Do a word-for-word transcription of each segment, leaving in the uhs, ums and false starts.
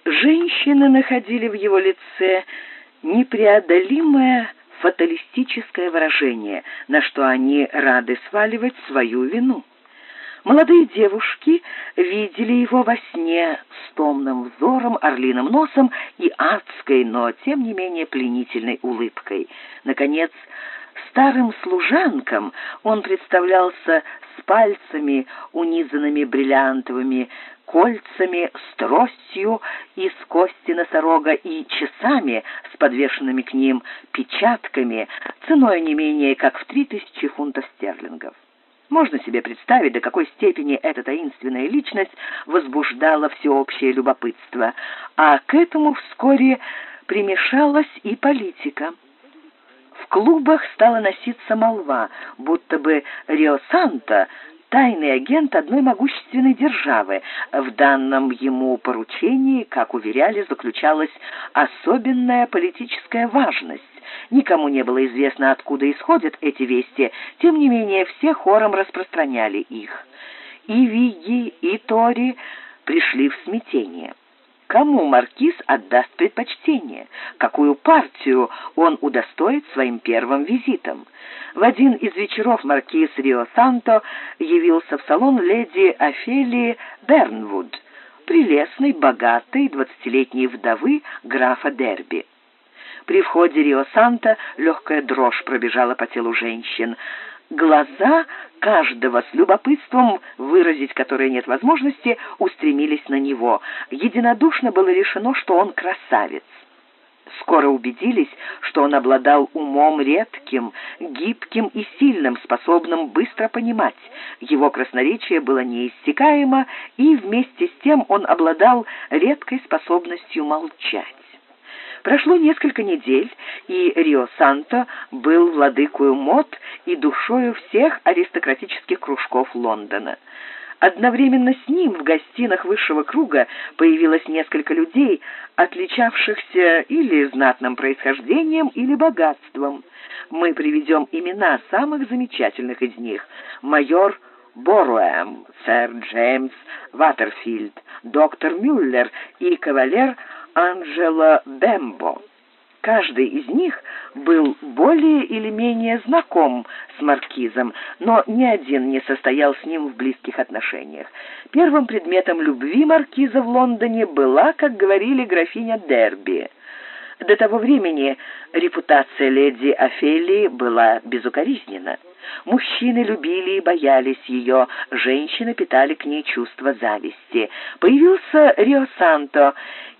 Женщины находили в его лице непреодолимое фаталистическое выражение, на что они рады сваливать свою вину. Молодые девушки видели его во сне с томным взором, орлиным носом и адской, но тем не менее пленительной улыбкой. Наконец, старым служанкам он представлялся с пальцами, унизанными бриллиантовыми кольцами, с тростью из кости носорога и часами с подвешенными к ним печатками, ценой не менее как в три тысячи фунтов стерлингов. Можно себе представить, до какой степени эта таинственная личность возбуждала всеобщее любопытство, а к этому вскоре примешалась и политика. В клубах стала носиться молва, будто бы Рио-Санто — тайный агент одной могущественной державы. В данном ему поручении, как уверяли, заключалась особенная политическая важность. Никому не было известно, откуда исходят эти вести, тем не менее все хором распространяли их. И Вигги, и Тори пришли в смятение. Кому маркиз отдаст предпочтение? Какую партию он удостоит своим первым визитом? В один из вечеров маркиз Рио-Санто явился в салон леди Офелии Бернвуд, прелестной, богатой, двадцатилетней вдовы графа Дерби. При входе Рио-Санто легкая дрожь пробежала по телу женщин. Глаза каждого, с любопытством, выразить которое нет возможности, устремились на него. Единодушно было решено, что он красавец. Скоро убедились, что он обладал умом редким, гибким и сильным, способным быстро понимать. Его красноречие было неиссякаемо, и вместе с тем он обладал редкой способностью молчать. Прошло несколько недель, и Рио-Санто был владыкою мод и душою всех аристократических кружков Лондона. Одновременно с ним в гостинах высшего круга появилось несколько людей, отличавшихся или знатным происхождением, или богатством. Мы приведем имена самых замечательных из них: майор Боруэм, сэр Джеймс Ватерфилд, доктор Мюллер и кавалер Анджело Бембо. Каждый из них был более или менее знаком с маркизом, но ни один не состоял с ним в близких отношениях. Первым предметом любви маркиза в Лондоне была, как говорили, графиня Дерби. До того времени репутация леди Офелии была безукоризненна. Мужчины любили и боялись ее, женщины питали к ней чувство зависти. Появился Рио-Санто,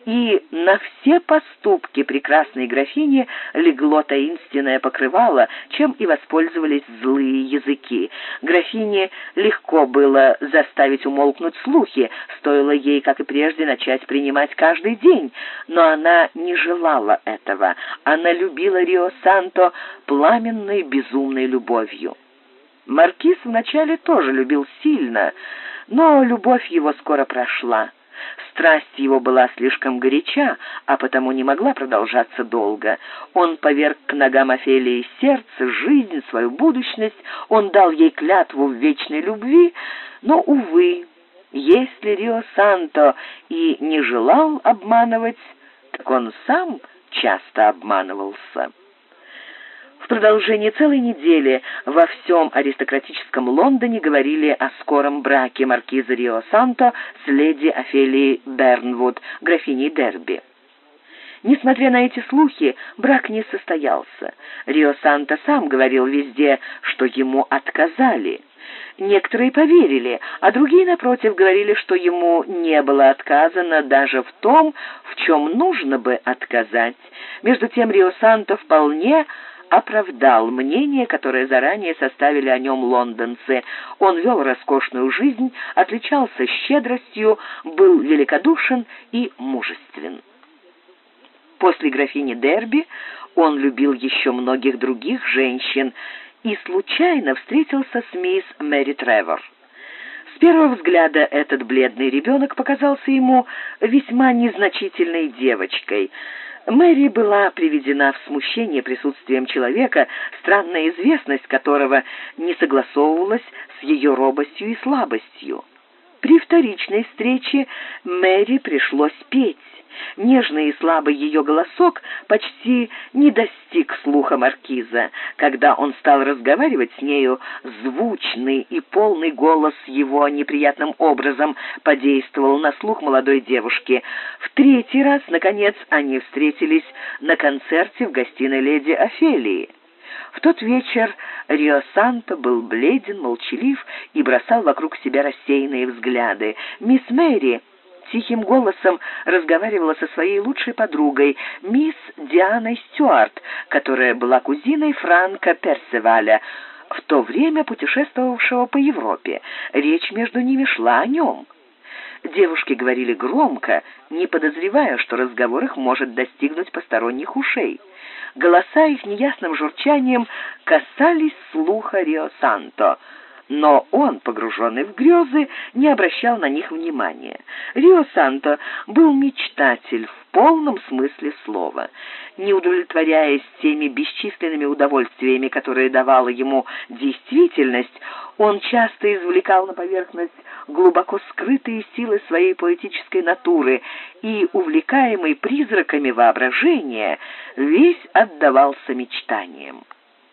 и на все поступки прекрасной графини легло таинственное покрывало, чем и воспользовались злые языки. Графине легко было заставить умолкнуть слухи, стоило ей, как и прежде, начать принимать каждый день, но она не желала этого. Она любила Рио-Санто пламенной, безумной любовью. Маркиз вначале тоже любил сильно, но любовь его скоро прошла. Страсть его была слишком горяча, а потому не могла продолжаться долго. Он поверг к ногам Офелии сердце, жизнь, свою будущность, он дал ей клятву в вечной любви, но, увы, если Рио-Санто и не желал обманывать, так он сам часто обманывался. В продолжении целой недели во всем аристократическом Лондоне говорили о скором браке маркиза Рио-Санто с леди Офелией Бернвуд, графиней Дерби. Несмотря на эти слухи, брак не состоялся. Рио-Санто сам говорил везде, что ему отказали. Некоторые поверили, а другие, напротив, говорили, что ему не было отказано даже в том, в чем нужно бы отказать. Между тем Рио-Санто вполне оправдал мнение, которое заранее составили о нем лондонцы. Он вел роскошную жизнь, отличался щедростью, был великодушен и мужествен. После графини Дерби он любил еще многих других женщин и случайно встретился с мисс Мэри Тревор. С первого взгляда этот бледный ребенок показался ему весьма незначительной девочкой. Мэри была приведена в смущение присутствием человека, странная известность которого не согласовывалась с ее робостью и слабостью. При вторичной встрече Мэри пришлось петь, Нежный и слабый ее голосок почти не достиг слуха маркиза. Когда он стал разговаривать с нею, звучный и полный голос его неприятным образом подействовал на слух молодой девушки. В третий раз, наконец, они встретились на концерте в гостиной леди Офелии. В тот вечер Рио Санто был бледен, молчалив и бросал вокруг себя рассеянные взгляды. Мисс Мэри тихим голосом разговаривала со своей лучшей подругой, мисс Дианой Стюарт, которая была кузиной Франка Персеваля, в то время путешествовавшего по Европе. Речь между ними шла о нем. Девушки говорили громко, не подозревая, что разговор их может достигнуть посторонних ушей. Голоса их неясным журчанием касались слуха Рио Санто, но он, погруженный в грезы, не обращал на них внимания. Рио Санто был мечтатель в полном смысле слова. Не удовлетворяясь теми бесчисленными удовольствиями, которые давала ему действительность, он часто извлекал на поверхность глубоко скрытые силы своей поэтической натуры и, увлекаемый призраками воображения, весь отдавался мечтаниям.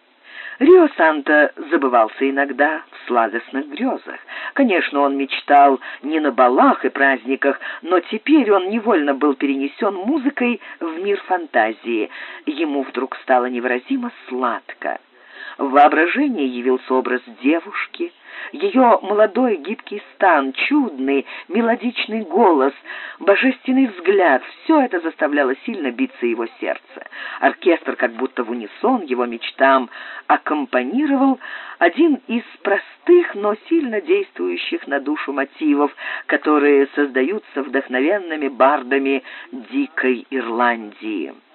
Рио Санто забывался иногда в сладостных грезах. Конечно, он мечтал не на балах и праздниках, но теперь он невольно был перенесен музыкой в мир фантазии. Ему вдруг стало невыразимо сладко. В воображении явился образ девушки, ее молодой гибкий стан, чудный мелодичный голос, божественный взгляд — все это заставляло сильно биться его сердце. Оркестр, как будто в унисон его мечтам, аккомпанировал один из простых, но сильно действующих на душу мотивов, которые создаются вдохновенными бардами дикой Ирландии.